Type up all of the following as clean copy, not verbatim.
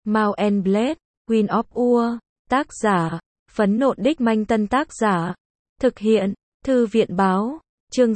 Mount and Blade, Queen of War, tác giả, Phấn Nộn Đích Manh Tân tác giả, thực hiện, Thư viện báo, chương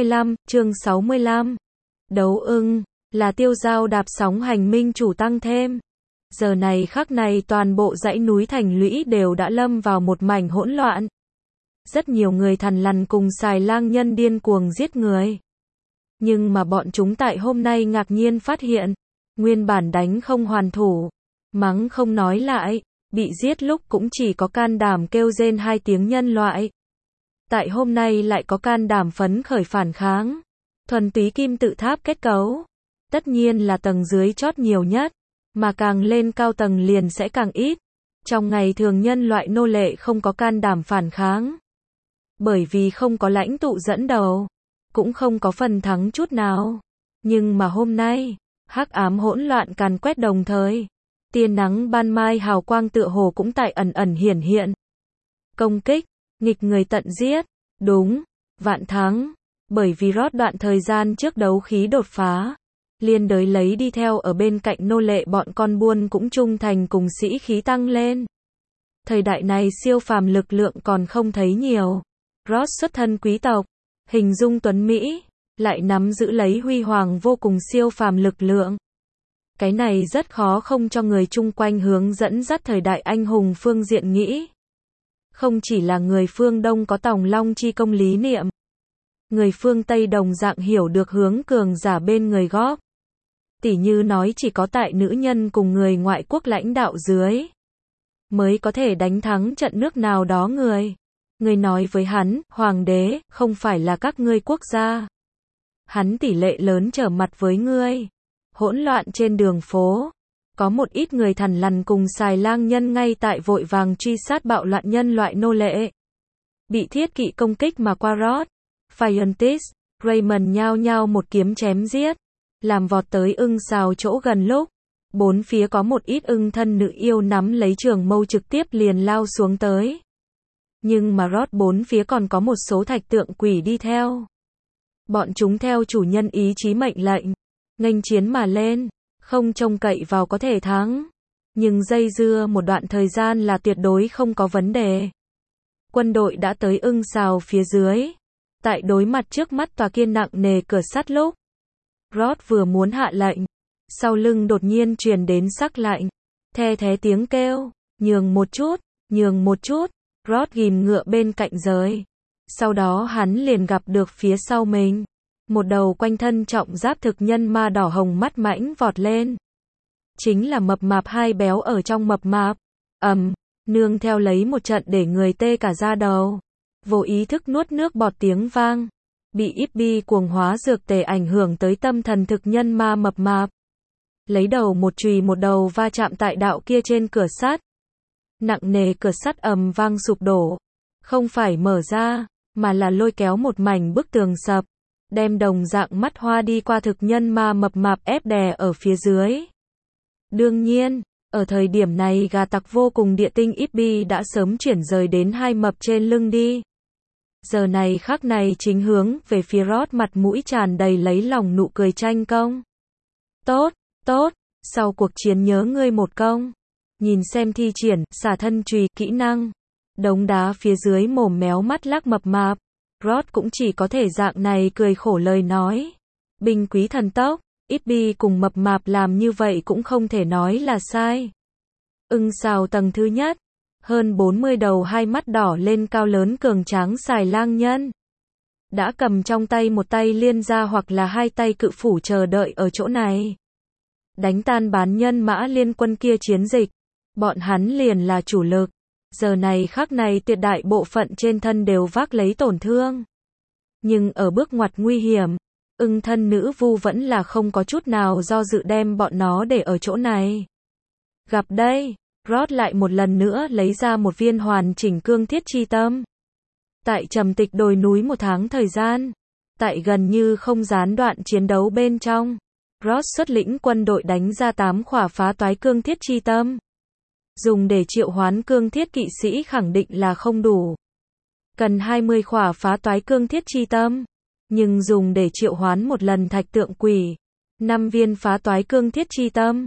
65, Đấu ưng, là Tiêu Dao đạp sóng hành minh chủ tăng thêm. Giờ này khắc này toàn bộ dãy núi thành lũy đều đã lâm vào một mảnh hỗn loạn. Rất nhiều người thằn lằn cùng xài lang nhân điên cuồng giết người. Nhưng mà bọn chúng tại hôm nay ngạc nhiên phát hiện, nguyên bản đánh không hoàn thủ, mắng không nói lại, bị giết lúc cũng chỉ có can đảm kêu rên 2 tiếng nhân loại. Tại hôm nay lại có can đảm phấn khởi phản kháng. Thuần túy kim tự tháp kết cấu. Tất nhiên là tầng dưới chót nhiều nhất, mà càng lên cao tầng liền sẽ càng ít. Trong ngày thường nhân loại nô lệ không có can đảm phản kháng. Bởi vì không có lãnh tụ dẫn đầu, cũng không có phần thắng chút nào. Nhưng mà hôm nay, hắc ám hỗn loạn càn quét đồng thời. Tia nắng ban mai hào quang tựa hồ cũng tại ẩn ẩn hiển hiện. Công kích, nghịch người tận giết, đúng, vạn thắng. Bởi vì rót đoạn thời gian trước đấu khí đột phá, liên đới lấy đi theo ở bên cạnh nô lệ bọn con buôn cũng trung thành cùng sĩ khí tăng lên. Thời đại này siêu phàm lực lượng còn không thấy nhiều. Ross xuất thân quý tộc, hình dung tuấn Mỹ, lại nắm giữ lấy huy hoàng vô cùng siêu phàm lực lượng. Cái này rất khó không cho người chung quanh hướng dẫn dắt thời đại anh hùng phương diện nghĩ. Không chỉ là người phương Đông có tòng long chi công lý niệm, người phương Tây đồng dạng hiểu được hướng cường giả bên người góp. Tỉ như nói chỉ có tại nữ nhân cùng người ngoại quốc lãnh đạo dưới, mới có thể đánh thắng trận nước nào đó người. Người nói với hắn, hoàng đế, không phải là các ngươi quốc gia. Hắn tỷ lệ lớn trở mặt với ngươi. Hỗn loạn trên đường phố. Có một ít người thằn lằn cùng xài lang nhân ngay tại vội vàng truy sát bạo loạn nhân loại nô lệ. Bị thiết kỵ công kích mà qua Rod, Fiontis, Raymond nhao nhao một kiếm chém giết. Làm vọt tới ưng xào chỗ gần lúc. Bốn phía có một ít ưng thân nữ yêu nắm lấy trường mâu trực tiếp liền lao xuống tới. Nhưng mà Rod bốn phía còn có một số thạch tượng quỷ đi theo. Bọn chúng theo chủ nhân ý chí mệnh lệnh, nghênh chiến mà lên, không trông cậy vào có thể thắng. Nhưng dây dưa một đoạn thời gian là tuyệt đối không có vấn đề. Quân đội đã tới ưng xào phía dưới. Tại đối mặt trước mắt tòa kia nặng nề cửa sắt lúc. Rod vừa muốn hạ lệnh. Sau lưng đột nhiên truyền đến sắc lạnh. The thé tiếng kêu, nhường một chút, nhường một chút. Rod ghim ngựa bên cạnh rời. Sau đó hắn liền gặp được phía sau mình. Một đầu quanh thân trọng giáp thực nhân ma đỏ hồng mắt mãnh vọt lên. Chính là mập mạp hai béo ở trong mập mạp. Nương theo lấy một trận để người tê cả da đầu. Vô ý thức nuốt nước bọt tiếng vang. Bị Ibbi cuồng hóa dược tề ảnh hưởng tới tâm thần thực nhân ma mập mạp. Lấy đầu một chùy một đầu va chạm tại đạo kia trên cửa sắt. Nặng nề cửa sắt vang sụp đổ. Không phải mở ra, mà là lôi kéo một mảnh bức tường sập. Đem đồng dạng mắt hoa đi qua thực nhân ma mập mạp ép đè ở phía dưới. Đương nhiên, ở thời điểm này gà tặc vô cùng địa tinh Ibbi đã sớm chuyển rời đến hai mập trên lưng đi. Giờ này khắc này chính hướng về phía Rod mặt mũi tràn đầy lấy lòng nụ cười tranh công. Tốt, tốt, sau cuộc chiến nhớ ngươi một công. Nhìn xem thi triển, xả thân chùy, kỹ năng. Đống đá phía dưới mồm méo mắt lắc mập mạp. Rod cũng chỉ có thể dạng này cười khổ lời nói. Binh quý thần tốc, Ibbi cùng mập mạp làm như vậy cũng không thể nói là sai. Ưng xào tầng thứ nhất. Hơn 40 đầu hai mắt đỏ lên cao lớn cường tráng xài lang nhân. Đã cầm trong tay một tay liên gia hoặc là hai tay cự phủ chờ đợi ở chỗ này. Đánh tan bán nhân mã liên quân kia chiến dịch. Bọn hắn liền là chủ lực. Giờ này khắc này tuyệt đại bộ phận trên thân đều vác lấy tổn thương. Nhưng ở bước ngoặt nguy hiểm, ưng thân nữ vu vẫn là không có chút nào do dự đem bọn nó để ở chỗ này. Gặp đây, Rod lại một lần nữa lấy ra một viên hoàn chỉnh cương thiết chi tâm. Tại trầm tịch đồi núi một tháng thời gian, tại gần như không gián đoạn chiến đấu bên trong, Rod xuất lĩnh quân đội đánh ra 8 khỏa phá toái cương thiết chi tâm. Dùng để triệu hoán cương thiết kỵ sĩ khẳng định là không đủ. Cần 20 khỏa phá toái cương thiết chi tâm. Nhưng dùng để triệu hoán một lần thạch tượng quỷ. 5 viên phá toái cương thiết chi tâm.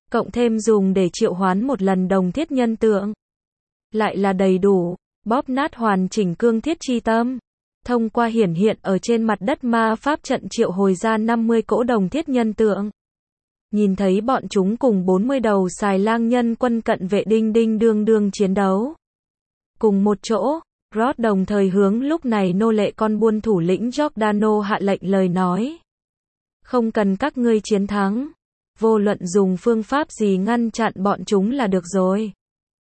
cộng thêm dùng để triệu hoán một lần đồng thiết nhân tượng. Lại là đầy đủ, bóp nát hoàn chỉnh cương thiết chi tâm. Thông qua hiển hiện ở trên mặt đất ma pháp trận triệu hồi ra 50 cỗ đồng thiết nhân tượng. Nhìn thấy bọn chúng cùng 40 đầu xài lang nhân quân cận vệ đinh đinh đương đương chiến đấu. Cùng một chỗ, Rod đồng thời hướng lúc này nô lệ con buôn thủ lĩnh Giordano hạ lệnh lời nói. Không cần các ngươi chiến thắng. Vô luận dùng phương pháp gì ngăn chặn bọn chúng là được rồi.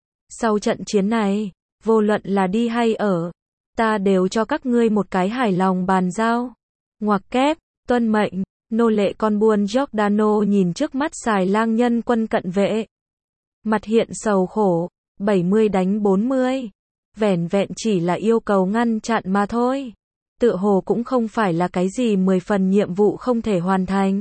Sau trận chiến này, vô luận là đi hay ở, ta đều cho các ngươi một cái hài lòng bàn giao. Ngoặc kép, tuân mệnh, nô lệ con buôn Giordano nhìn trước mắt xài lang nhân quân cận vệ. Mặt hiện sầu khổ, 70 đánh 40. Vẻn vẹn chỉ là yêu cầu ngăn chặn mà thôi. Tựa hồ cũng không phải là cái gì 10 phần nhiệm vụ không thể hoàn thành.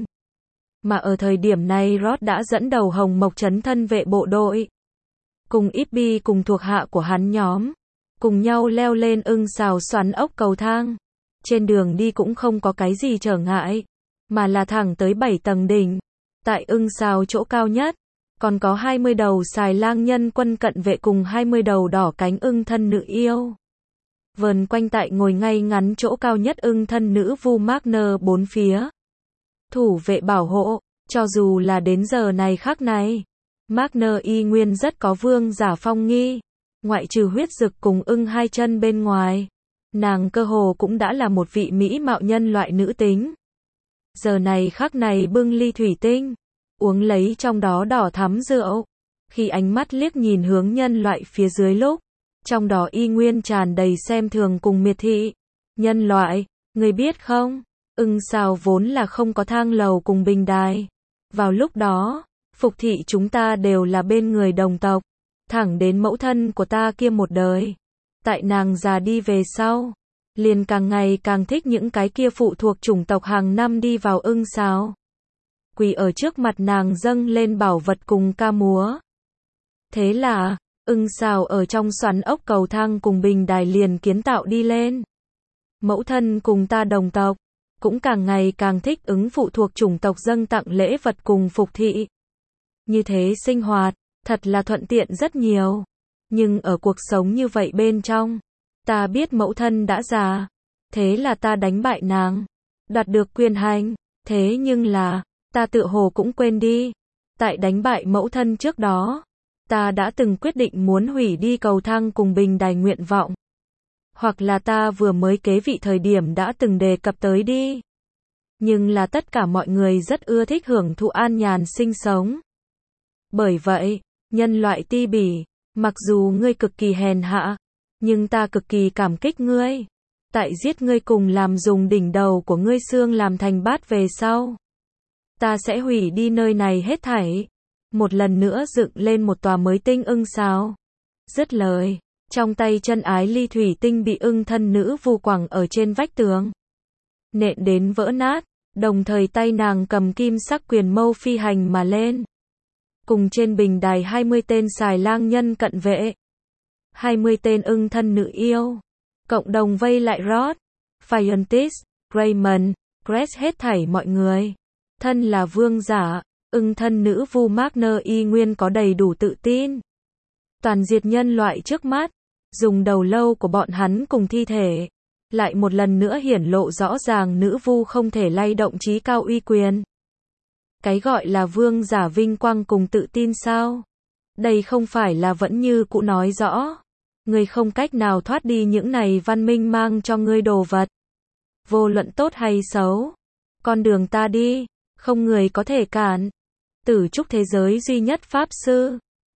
Mà ở thời điểm này Rod đã dẫn đầu Hồng Mộc trấn thân vệ bộ đội. Cùng Ibby cùng thuộc hạ của hắn nhóm. Cùng nhau leo lên ưng xào xoắn ốc cầu thang. Trên đường đi cũng không có cái gì trở ngại. Mà là thẳng tới 7 tầng đỉnh. Tại ưng xào chỗ cao nhất. Còn có 20 đầu xài lang nhân quân cận vệ cùng 20 đầu đỏ cánh ưng thân nữ yêu. Vờn quanh tại ngồi ngay ngắn chỗ cao nhất ưng thân nữ vu Magner bốn phía. Thủ vệ bảo hộ, cho dù là đến giờ này khắc này. Magner y nguyên rất có vương giả phong nghi. Ngoại trừ huyết dực cùng ưng hai chân bên ngoài. Nàng cơ hồ cũng đã là một vị mỹ mạo nhân loại nữ tính. Giờ này khắc này bưng ly thủy tinh. Uống lấy trong đó đỏ thắm rượu. Khi ánh mắt liếc nhìn hướng nhân loại phía dưới lúc. Trong đó y nguyên tràn đầy xem thường cùng miệt thị. Nhân loại, người biết không? Ưng xào vốn là không có thang lầu cùng bình đài. Vào lúc đó, phục thị chúng ta đều là bên người đồng tộc. Thẳng đến mẫu thân của ta kia một đời. Tại nàng già đi về sau. Liền càng ngày càng thích những cái kia phụ thuộc chủng tộc hàng năm đi vào ưng xào. Quỳ ở trước mặt nàng dâng lên bảo vật cùng ca múa. Thế là, ưng xào ở trong xoắn ốc cầu thang cùng bình đài liền kiến tạo đi lên. Mẫu thân cùng ta đồng tộc, cũng càng ngày càng thích ứng phụ thuộc chủng tộc dâng tặng lễ vật cùng phục thị. Như thế sinh hoạt, thật là thuận tiện rất nhiều. Nhưng ở cuộc sống như vậy bên trong, ta biết mẫu thân đã già. Thế là ta đánh bại nàng, đoạt được quyền hành. Thế nhưng là, ta tự hồ cũng quên đi. Tại đánh bại mẫu thân trước đó, ta đã từng quyết định muốn hủy đi cầu thang cùng bình đài nguyện vọng. Hoặc là ta vừa mới kế vị thời điểm đã từng đề cập tới đi. Nhưng là tất cả mọi người rất ưa thích hưởng thụ an nhàn sinh sống. Bởi vậy, nhân loại ti bỉ, mặc dù ngươi cực kỳ hèn hạ, nhưng ta cực kỳ cảm kích ngươi. Tại giết ngươi cùng làm dùng đỉnh đầu của ngươi xương làm thành bát về sau. Ta sẽ hủy đi nơi này hết thảy. Một lần nữa dựng lên một tòa mới tinh ưng xào. Dứt lời, trong tay chân ái ly thủy tinh bị ưng thân nữ vu quẳng ở trên vách tường. Nện đến vỡ nát, đồng thời tay nàng cầm kim sắc quyền mâu phi hành mà lên. Cùng trên bình đài 20 tên xài lang nhân cận vệ. 20 tên ưng thân nữ yêu. Cộng đồng vây lại Rod, Phiontis, Raymond, Grace hết thảy mọi người. Thân là vương giả, ưng thân nữ vu Magner y nguyên có đầy đủ tự tin. Toàn diệt nhân loại trước mắt, dùng đầu lâu của bọn hắn cùng thi thể. Lại một lần nữa hiển lộ rõ ràng nữ vu không thể lay động trí cao uy quyền. Cái gọi là vương giả vinh quang cùng tự tin sao? Đây không phải là vẫn như cũ nói rõ. Ngươi không cách nào thoát đi những này văn minh mang cho ngươi đồ vật. Vô luận tốt hay xấu. Con đường ta đi, không người có thể cản. Tử trúc thế giới duy nhất pháp sư.